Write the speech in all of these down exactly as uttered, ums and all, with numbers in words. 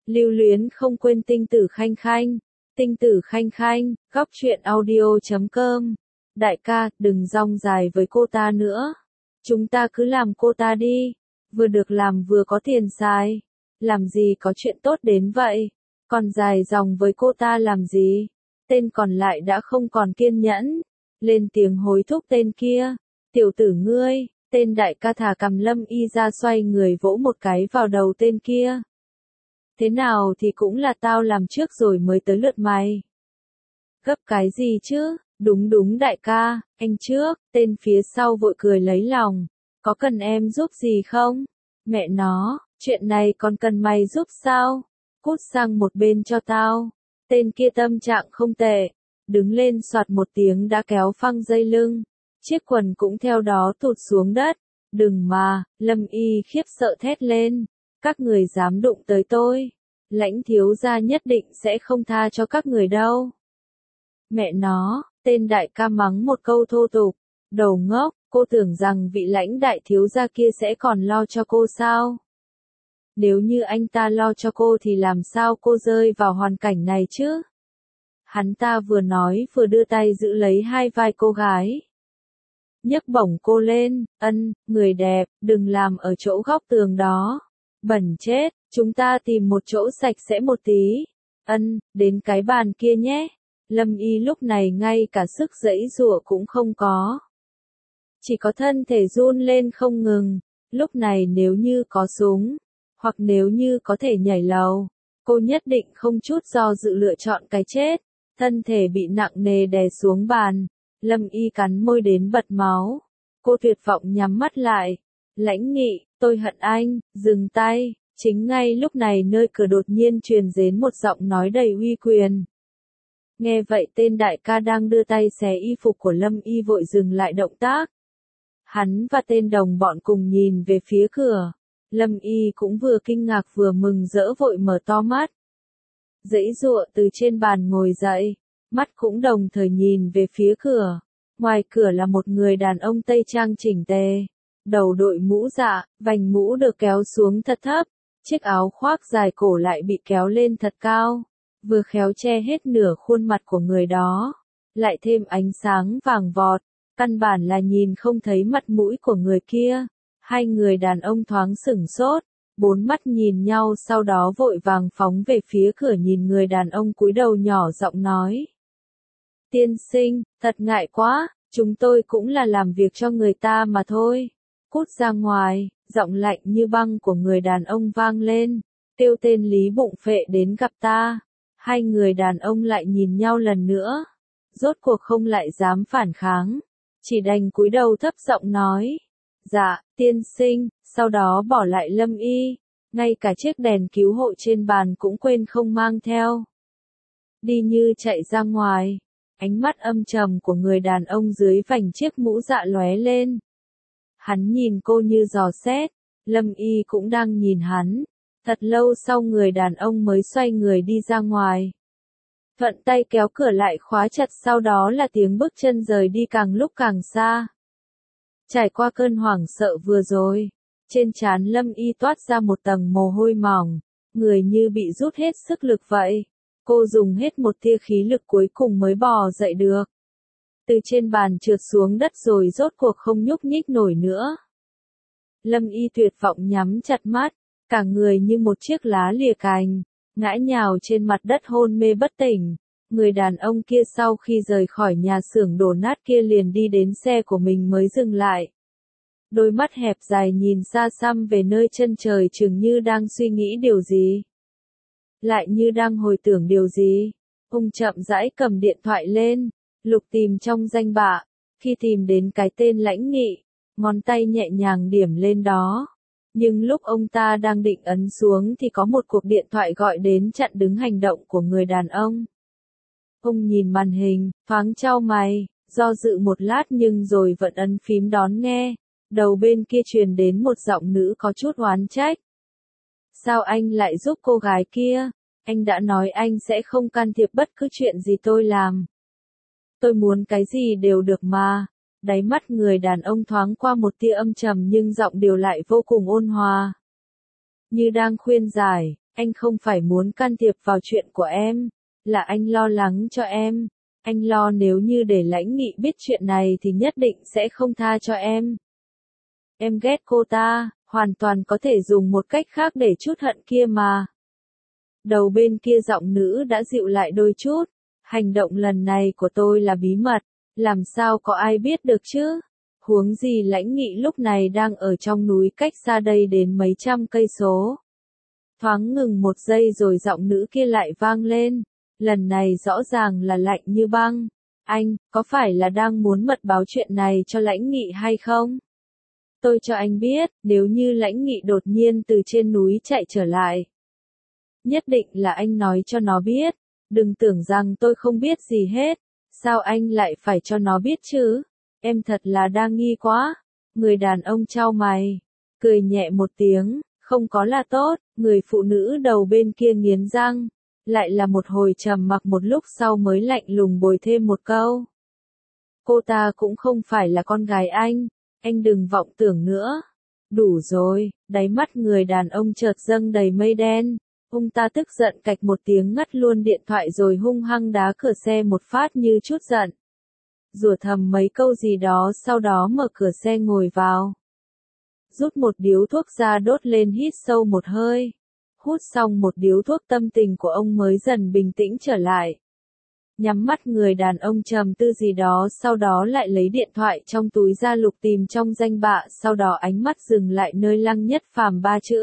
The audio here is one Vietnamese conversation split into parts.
Lưu luyến không quên tinh tử khanh khanh. Tinh tử khanh khanh, góc truyện audio chấm com. Đại ca, đừng rong dài với cô ta nữa. Chúng ta cứ làm cô ta đi. Vừa được làm vừa có tiền xài. Làm gì có chuyện tốt đến vậy. Còn dài dòng với cô ta làm gì. Tên còn lại đã không còn kiên nhẫn. Lên tiếng hối thúc tên kia. Tiểu tử ngươi, tên đại ca thả cầm Lâm Y ra xoay người vỗ một cái vào đầu tên kia. Thế nào thì cũng là tao làm trước rồi mới tới lượt mày. Gấp cái gì chứ, đúng đúng đại ca, anh trước, tên phía sau vội cười lấy lòng. Có cần em giúp gì không? Mẹ nó, chuyện này còn cần mày giúp sao? Cút sang một bên cho tao. Tên kia tâm trạng không tệ. Đứng lên soạt một tiếng đã kéo phăng dây lưng. Chiếc quần cũng theo đó tụt xuống đất. Đừng mà, Lâm Y khiếp sợ thét lên. Các người dám đụng tới tôi. Lãnh thiếu gia nhất định sẽ không tha cho các người đâu. Mẹ nó, tên đại ca mắng một câu thô tục. Đầu ngốc, cô tưởng rằng vị lãnh đại thiếu gia kia sẽ còn lo cho cô sao? Nếu như anh ta lo cho cô thì làm sao cô rơi vào hoàn cảnh này chứ? Hắn ta vừa nói vừa đưa tay giữ lấy hai vai cô gái. Nhấc bổng cô lên, ân, người đẹp, đừng làm ở chỗ góc tường đó. Bẩn chết, chúng ta tìm một chỗ sạch sẽ một tí. Ân, đến cái bàn kia nhé. Lâm Y lúc này ngay cả sức giãy giụa cũng không có. Chỉ có thân thể run lên không ngừng. Lúc này nếu như có súng, hoặc nếu như có thể nhảy lầu, cô nhất định không chút do dự lựa chọn cái chết. Thân thể bị nặng nề đè xuống bàn. Lâm Y cắn môi đến bật máu. Cô tuyệt vọng nhắm mắt lại. Lãnh Nghị, tôi hận anh, dừng tay. Chính ngay lúc này nơi cửa đột nhiên truyền đến một giọng nói đầy uy quyền. Nghe vậy tên đại ca đang đưa tay xé y phục của Lâm Y vội dừng lại động tác. Hắn và tên đồng bọn cùng nhìn về phía cửa. Lâm Y cũng vừa kinh ngạc vừa mừng rỡ vội mở to mắt. Giãy giụa từ trên bàn ngồi dậy, mắt cũng đồng thời nhìn về phía cửa. Ngoài cửa là một người đàn ông tây trang chỉnh tề, đầu đội mũ dạ, vành mũ được kéo xuống thật thấp, chiếc áo khoác dài cổ lại bị kéo lên thật cao, vừa khéo che hết nửa khuôn mặt của người đó, lại thêm ánh sáng vàng vọt, căn bản là nhìn không thấy mặt mũi của người kia. Hai người đàn ông thoáng sửng sốt, bốn mắt nhìn nhau sau đó vội vàng phóng về phía cửa nhìn người đàn ông cúi đầu nhỏ giọng nói. Tiên sinh, thật ngại quá, chúng tôi cũng là làm việc cho người ta mà thôi. Cút ra ngoài, giọng lạnh như băng của người đàn ông vang lên, kêu tên Lý Bụng Phệ đến gặp ta. Hai người đàn ông lại nhìn nhau lần nữa, rốt cuộc không lại dám phản kháng, chỉ đành cúi đầu thấp giọng nói. Dạ, tiên sinh, sau đó bỏ lại Lâm Y, ngay cả chiếc đèn cứu hộ trên bàn cũng quên không mang theo. Đi như chạy ra ngoài, ánh mắt âm trầm của người đàn ông dưới vành chiếc mũ dạ lóe lên. Hắn nhìn cô như dò xét, Lâm Y cũng đang nhìn hắn, thật lâu sau người đàn ông mới xoay người đi ra ngoài. Thuận tay kéo cửa lại khóa chặt sau đó là tiếng bước chân rời đi càng lúc càng xa. Trải qua cơn hoảng sợ vừa rồi, trên trán Lâm Y toát ra một tầng mồ hôi mỏng, người như bị rút hết sức lực vậy. Cô dùng hết một tia khí lực cuối cùng mới bò dậy được. Từ trên bàn trượt xuống đất rồi rốt cuộc không nhúc nhích nổi nữa. Lâm Y tuyệt vọng nhắm chặt mắt, cả người như một chiếc lá lìa cành, ngã nhào trên mặt đất hôn mê bất tỉnh. Người đàn ông kia sau khi rời khỏi nhà xưởng đổ nát kia liền đi đến xe của mình mới dừng lại. Đôi mắt hẹp dài nhìn xa xăm về nơi chân trời chừng như đang suy nghĩ điều gì. Lại như đang hồi tưởng điều gì. Ông chậm rãi cầm điện thoại lên, lục tìm trong danh bạ. Khi tìm đến cái tên Lãnh Nghị, ngón tay nhẹ nhàng điểm lên đó. Nhưng lúc ông ta đang định ấn xuống thì có một cuộc điện thoại gọi đến chặn đứng hành động của người đàn ông. Ông nhìn màn hình, thoáng chau mày, do dự một lát nhưng rồi vẫn ấn phím đón nghe. Đầu bên kia truyền đến một giọng nữ có chút oán trách. Sao anh lại giúp cô gái kia? Anh đã nói anh sẽ không can thiệp bất cứ chuyện gì tôi làm. Tôi muốn cái gì đều được mà. Đáy mắt người đàn ông thoáng qua một tia âm trầm nhưng giọng điều lại vô cùng ôn hòa. Như đang khuyên giải, Anh không phải muốn can thiệp vào chuyện của em, là anh lo lắng cho em. Anh lo nếu như để Lãnh Nghị biết chuyện này thì nhất định sẽ không tha cho em. Em ghét cô ta, hoàn toàn có thể dùng một cách khác để trút hận kia mà. Đầu bên kia giọng nữ đã dịu lại đôi chút. Hành động lần này của tôi là bí mật, làm sao có ai biết được chứ? Huống gì Lãnh Nghị lúc này đang ở trong núi cách xa đây đến mấy trăm cây số. Thoáng ngừng một giây rồi giọng nữ kia lại vang lên. Lần này rõ ràng là lạnh như băng. Anh, có phải là đang muốn mật báo chuyện này cho Lãnh Nghị hay không? Tôi cho anh biết, nếu như Lãnh Nghị đột nhiên từ trên núi chạy trở lại. Nhất định là anh nói cho nó biết. Đừng tưởng rằng tôi không biết gì hết. Sao anh lại phải cho nó biết chứ? Em thật là đa nghi quá. Người đàn ông chau mày. Cười nhẹ một tiếng. Không có là tốt. Người phụ nữ đầu bên kia nghiến răng. Lại là một hồi trầm mặc một lúc sau mới lạnh lùng bồi thêm một câu. Cô ta cũng không phải là con gái anh. Anh đừng vọng tưởng nữa. Đủ rồi. Đáy mắt người đàn ông chợt dâng đầy mây đen. Ông ta tức giận cạch một tiếng ngắt luôn điện thoại rồi hung hăng đá cửa xe một phát như chút giận. Rủa thầm mấy câu gì đó sau đó mở cửa xe ngồi vào. Rút một điếu thuốc ra đốt lên hít sâu một hơi. Hút xong một điếu thuốc tâm tình của ông mới dần bình tĩnh trở lại. Nhắm mắt người đàn ông trầm tư gì đó sau đó lại lấy điện thoại trong túi ra lục tìm trong danh bạ sau đó ánh mắt dừng lại nơi Lăng Nhất Phàm ba chữ.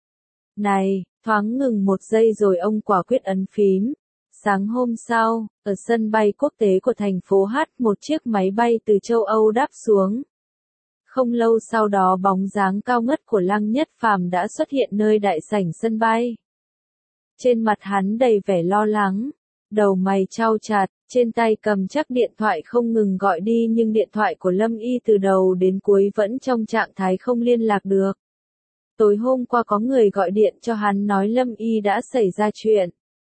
Này, thoáng ngừng một giây rồi ông quả quyết ấn phím. Sáng hôm sau, ở sân bay quốc tế của thành phố H một chiếc máy bay từ châu Âu đáp xuống. Không lâu sau đó bóng dáng cao ngất của Lăng Nhất Phàm đã xuất hiện nơi đại sảnh sân bay. Trên mặt hắn đầy vẻ lo lắng, đầu mày chau chặt, trên tay cầm chắc điện thoại không ngừng gọi đi nhưng điện thoại của Lâm Y từ đầu đến cuối vẫn trong trạng thái không liên lạc được. Tối hôm qua có người gọi điện cho hắn nói Lâm Y đã xảy ra chuyện.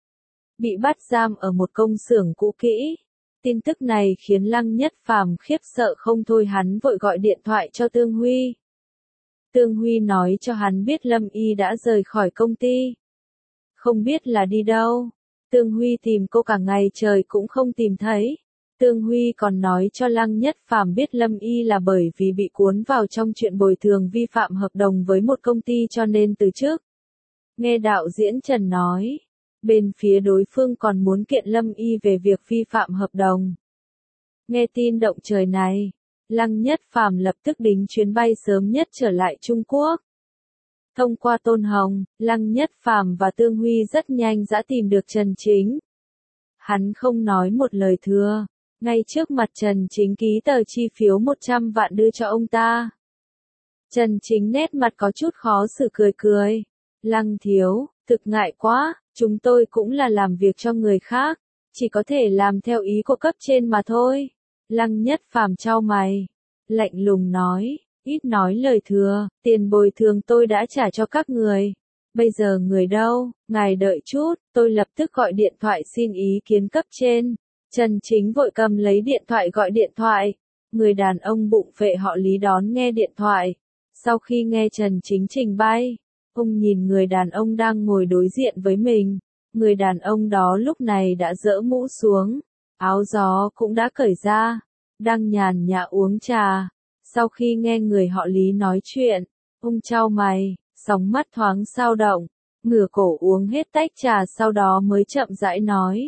Bị bắt giam ở một công xưởng cũ kỹ. Tin tức này khiến Lăng Nhất Phàm khiếp sợ không thôi hắn vội gọi điện thoại cho Tương Huy. Tương Huy nói cho hắn biết Lâm Y đã rời khỏi công ty. Không biết là đi đâu. Tương Huy tìm cô cả ngày trời cũng không tìm thấy. Tương Huy còn nói cho Lăng Nhất Phàm biết Lâm Y là bởi vì bị cuốn vào trong chuyện bồi thường vi phạm hợp đồng với một công ty cho nên từ chức. Nghe đạo diễn Trần nói, bên phía đối phương còn muốn kiện Lâm Y về việc vi phạm hợp đồng. Nghe tin động trời này, Lăng Nhất Phàm lập tức đính chuyến bay sớm nhất trở lại Trung Quốc. Thông qua Tôn Hồng, Lăng Nhất Phàm và Tương Huy rất nhanh đã tìm được Trần Chính. Hắn không nói một lời thừa, ngay trước mặt Trần Chính ký tờ chi phiếu một trăm vạn đưa cho ông ta. Trần Chính nét mặt có chút khó xử cười cười. Lăng thiếu, thực ngại quá, chúng tôi cũng là làm việc cho người khác, chỉ có thể làm theo ý của cấp trên mà thôi. Lăng Nhất Phàm chau mày, lạnh lùng nói, ít nói lời thừa, tiền bồi thường tôi đã trả cho các người. Bây giờ người đâu, ngài đợi chút, tôi lập tức gọi điện thoại xin ý kiến cấp trên. Trần Chính vội cầm lấy điện thoại gọi điện thoại. Người đàn ông bụng phệ họ Lý đón nghe điện thoại. Sau khi nghe Trần Chính trình bày, ông nhìn người đàn ông đang ngồi đối diện với mình. Người đàn ông đó lúc này đã dỡ mũ xuống, áo gió cũng đã cởi ra, đang nhàn nhã uống trà. Sau khi nghe người họ Lý nói chuyện, ông chau mày, sóng mắt thoáng dao động, ngửa cổ uống hết tách trà sau đó mới chậm rãi nói.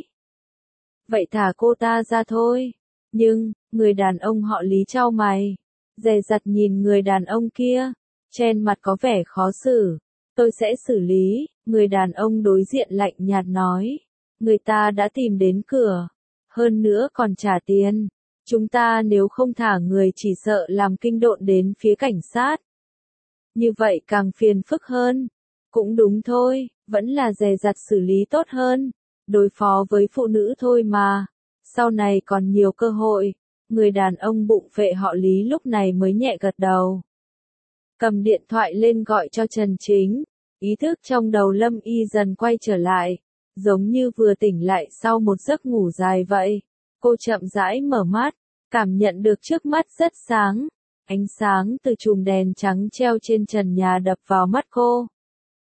Vậy thả cô ta ra thôi. Nhưng, người đàn ông họ Lý chau mày, dè dặt nhìn người đàn ông kia, trên mặt có vẻ khó xử. Tôi sẽ xử lý, người đàn ông đối diện lạnh nhạt nói. Người ta đã tìm đến cửa, hơn nữa còn trả tiền. Chúng ta nếu không thả người chỉ sợ làm kinh độn đến phía cảnh sát. Như vậy càng phiền phức hơn. Cũng đúng thôi, vẫn là dè dặt xử lý tốt hơn. Đối phó với phụ nữ thôi mà. Sau này còn nhiều cơ hội. Người đàn ông bụng phệ họ Lý lúc này mới nhẹ gật đầu. Cầm điện thoại lên gọi cho Trần Chính. Ý thức trong đầu Lâm Y dần quay trở lại. Giống như vừa tỉnh lại sau một giấc ngủ dài vậy. Cô chậm rãi mở mắt. Cảm nhận được trước mắt rất sáng. Ánh sáng từ chùm đèn trắng treo trên trần nhà đập vào mắt cô.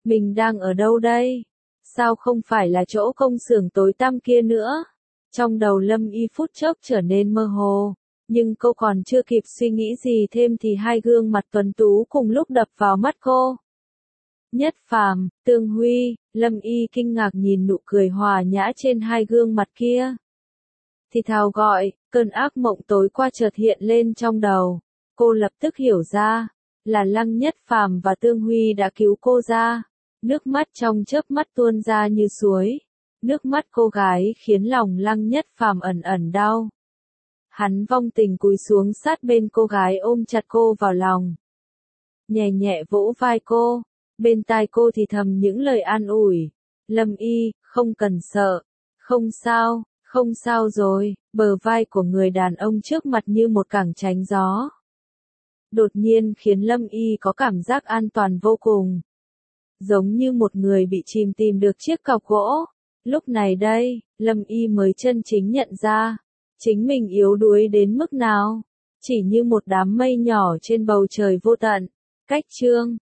Mình đang ở đâu đây? Sao không phải là chỗ công xưởng tối tăm kia nữa? Trong đầu Lâm Y phút chốc trở nên mơ hồ, nhưng cô còn chưa kịp suy nghĩ gì thêm thì hai gương mặt tuấn tú cùng lúc đập vào mắt cô. Nhất Phàm, Tương Huy, Lâm Y kinh ngạc nhìn nụ cười hòa nhã trên hai gương mặt kia. Thì thào gọi, cơn ác mộng tối qua chợt hiện lên trong đầu. Cô lập tức hiểu ra, là Lăng Nhất Phàm và Tương Huy đã cứu cô ra. Nước mắt trong chớp mắt tuôn ra như suối. Nước mắt cô gái khiến lòng Lăng Nhất Phàm ẩn ẩn đau. Hắn vong tình cúi xuống sát bên cô gái ôm chặt cô vào lòng. Nhẹ nhẹ vỗ vai cô, bên tai cô thì thầm những lời an ủi. Lâm Y, không cần sợ, không sao, không sao rồi, bờ vai của người đàn ông trước mặt như một cảng tránh gió. Đột nhiên khiến Lâm Y có cảm giác an toàn vô cùng. Giống như một người bị chìm tìm được chiếc cọc gỗ. Lúc này đây, Lâm Y mới chân chính nhận ra, chính mình yếu đuối đến mức nào. Chỉ như một đám mây nhỏ trên bầu trời vô tận. Cách chương